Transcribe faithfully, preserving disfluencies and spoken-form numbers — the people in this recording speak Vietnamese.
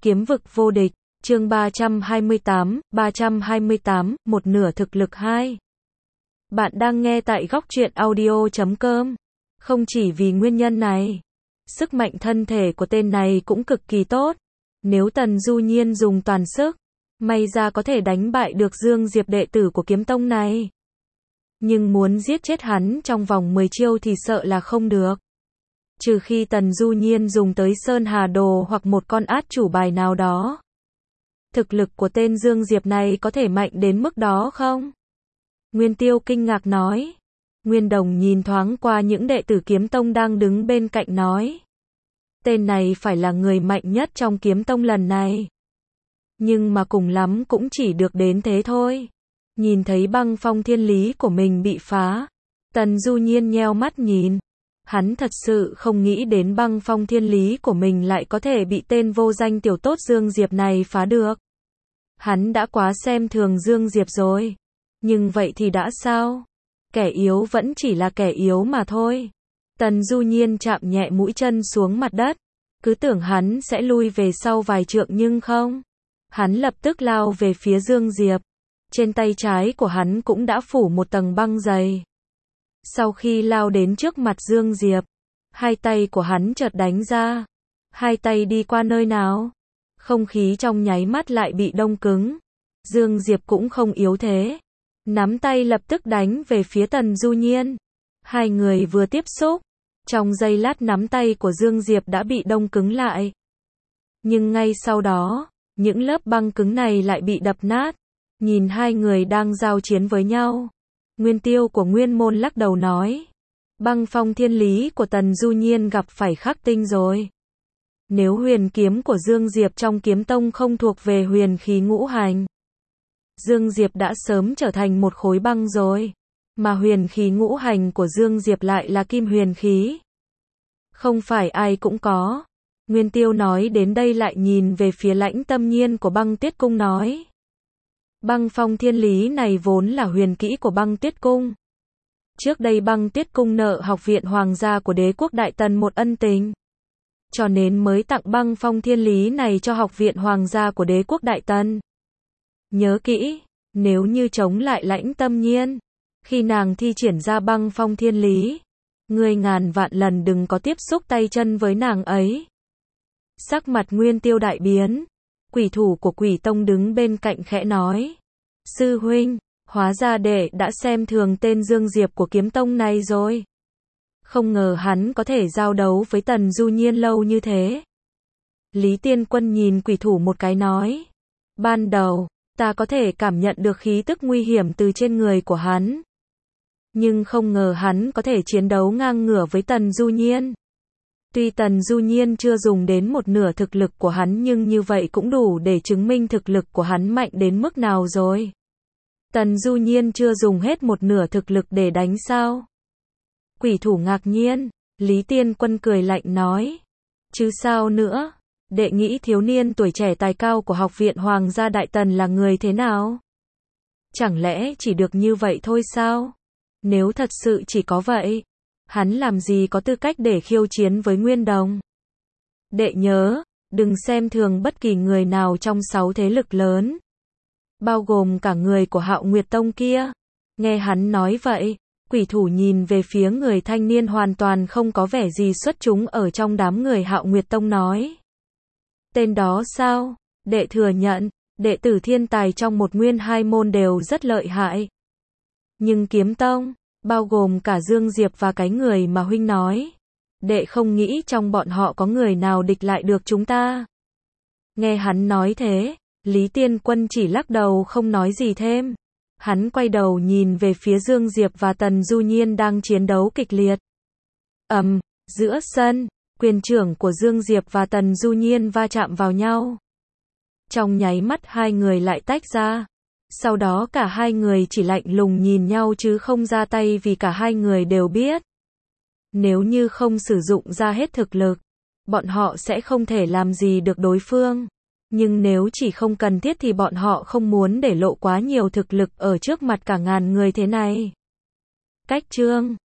Kiếm vực vô địch, chương ba trăm hai mươi tám, ba trăm hai mươi tám, một nửa thực lực hai. Bạn đang nghe tại góc truyện audio chấm com. Không chỉ vì nguyên nhân này, sức mạnh thân thể của tên này cũng cực kỳ tốt. Nếu Tần Du Nhiên dùng toàn sức, may ra có thể đánh bại được Dương Diệp đệ tử của kiếm tông này. Nhưng muốn giết chết hắn trong vòng mười chiêu thì sợ là không được. Trừ khi Tần Du Nhiên dùng tới Sơn Hà Đồ hoặc một con át chủ bài nào đó. Thực lực của tên Dương Diệp này có thể mạnh đến mức đó không? Nguyên Tiêu kinh ngạc nói. Nguyên Đồng nhìn thoáng qua những đệ tử kiếm tông đang đứng bên cạnh nói. Tên này phải là người mạnh nhất trong kiếm tông lần này. Nhưng mà cùng lắm cũng chỉ được đến thế thôi. Nhìn thấy băng phong thiên lý của mình bị phá. Tần Du Nhiên nheo mắt nhìn. Hắn thật sự không nghĩ đến băng phong thiên lý của mình lại có thể bị tên vô danh tiểu tốt Dương Diệp này phá được. Hắn đã quá xem thường Dương Diệp rồi. Nhưng vậy thì đã sao? Kẻ yếu vẫn chỉ là kẻ yếu mà thôi. Tần Du Nhiên chạm nhẹ mũi chân xuống mặt đất. Cứ tưởng hắn sẽ lui về sau vài trượng nhưng không. Hắn lập tức lao về phía Dương Diệp. Trên tay trái của hắn cũng đã phủ một tầng băng dày. Sau khi lao đến trước mặt Dương Diệp, hai tay của hắn chợt đánh ra. Hai tay đi qua nơi nào? Không khí trong nháy mắt lại bị đông cứng. Dương Diệp cũng không yếu thế. Nắm tay lập tức đánh về phía Tần Du Nhiên. Hai người vừa tiếp xúc. Trong giây lát nắm tay của Dương Diệp đã bị đông cứng lại. Nhưng ngay sau đó, những lớp băng cứng này lại bị đập nát. Nhìn hai người đang giao chiến với nhau. Nguyên Tiêu của Nguyên Môn lắc đầu nói. Băng phong thiên lý của Tần Du Nhiên gặp phải khắc tinh rồi. Nếu huyền kiếm của Dương Diệp trong kiếm tông không thuộc về huyền khí ngũ hành. Dương Diệp đã sớm trở thành một khối băng rồi. Mà huyền khí ngũ hành của Dương Diệp lại là kim huyền khí. Không phải ai cũng có. Nguyên Tiêu nói đến đây lại nhìn về phía Lãnh Tâm Nhiên của Băng Tuyết Cung nói. Băng phong thiên lý này vốn là huyền kỹ của Băng Tuyết Cung. Trước đây Băng Tuyết Cung nợ học viện hoàng gia của đế quốc Đại Tần một ân tình. Cho nên mới tặng băng phong thiên lý này cho học viện hoàng gia của đế quốc Đại Tần. Nhớ kỹ, nếu như chống lại Lãnh Tâm Nhiên, khi nàng thi triển ra băng phong thiên lý, ngươi ngàn vạn lần đừng có tiếp xúc tay chân với nàng ấy. Sắc mặt Nguyên Tiêu đại biến. Quỷ thủ của Quỷ Tông đứng bên cạnh khẽ nói. Sư huynh, hóa ra đệ đã xem thường tên Dương Diệp của kiếm tông này rồi. Không ngờ hắn có thể giao đấu với Tần Du Nhiên lâu như thế. Lý Tiên Quân nhìn quỷ thủ một cái nói. Ban đầu, ta có thể cảm nhận được khí tức nguy hiểm từ trên người của hắn. Nhưng không ngờ hắn có thể chiến đấu ngang ngửa với Tần Du Nhiên. Tuy Tần Du Nhiên chưa dùng đến một nửa thực lực của hắn nhưng như vậy cũng đủ để chứng minh thực lực của hắn mạnh đến mức nào rồi. Tần Du Nhiên chưa dùng hết một nửa thực lực để đánh sao? Quỷ thủ ngạc nhiên, Lý Tiên Quân cười lạnh nói. Chứ sao nữa? Đệ nghĩ thiếu niên tuổi trẻ tài cao của học viện Hoàng gia Đại Tần là người thế nào? Chẳng lẽ chỉ được như vậy thôi sao? Nếu thật sự chỉ có vậy, hắn làm gì có tư cách để khiêu chiến với Nguyên Đồng? Đệ nhớ, đừng xem thường bất kỳ người nào trong sáu thế lực lớn. Bao gồm cả người của Hạo Nguyệt Tông kia. Nghe hắn nói vậy, quỷ thủ nhìn về phía người thanh niên hoàn toàn không có vẻ gì xuất chúng ở trong đám người Hạo Nguyệt Tông nói. Tên đó sao? Đệ thừa nhận, đệ tử thiên tài trong một nguyên hai môn đều rất lợi hại. Nhưng kiếm tông, bao gồm cả Dương Diệp và cái người mà huynh nói. Đệ không nghĩ trong bọn họ có người nào địch lại được chúng ta. Nghe hắn nói thế, Lý Tiên Quân chỉ lắc đầu không nói gì thêm. Hắn quay đầu nhìn về phía Dương Diệp và Tần Du Nhiên đang chiến đấu kịch liệt. Ầm, giữa sân, quyền trưởng của Dương Diệp và Tần Du Nhiên va chạm vào nhau. Trong nháy mắt hai người lại tách ra. Sau đó cả hai người chỉ lạnh lùng nhìn nhau chứ không ra tay vì cả hai người đều biết. Nếu như không sử dụng ra hết thực lực, bọn họ sẽ không thể làm gì được đối phương. Nhưng nếu chỉ không cần thiết thì bọn họ không muốn để lộ quá nhiều thực lực ở trước mặt cả ngàn người thế này. Cách chương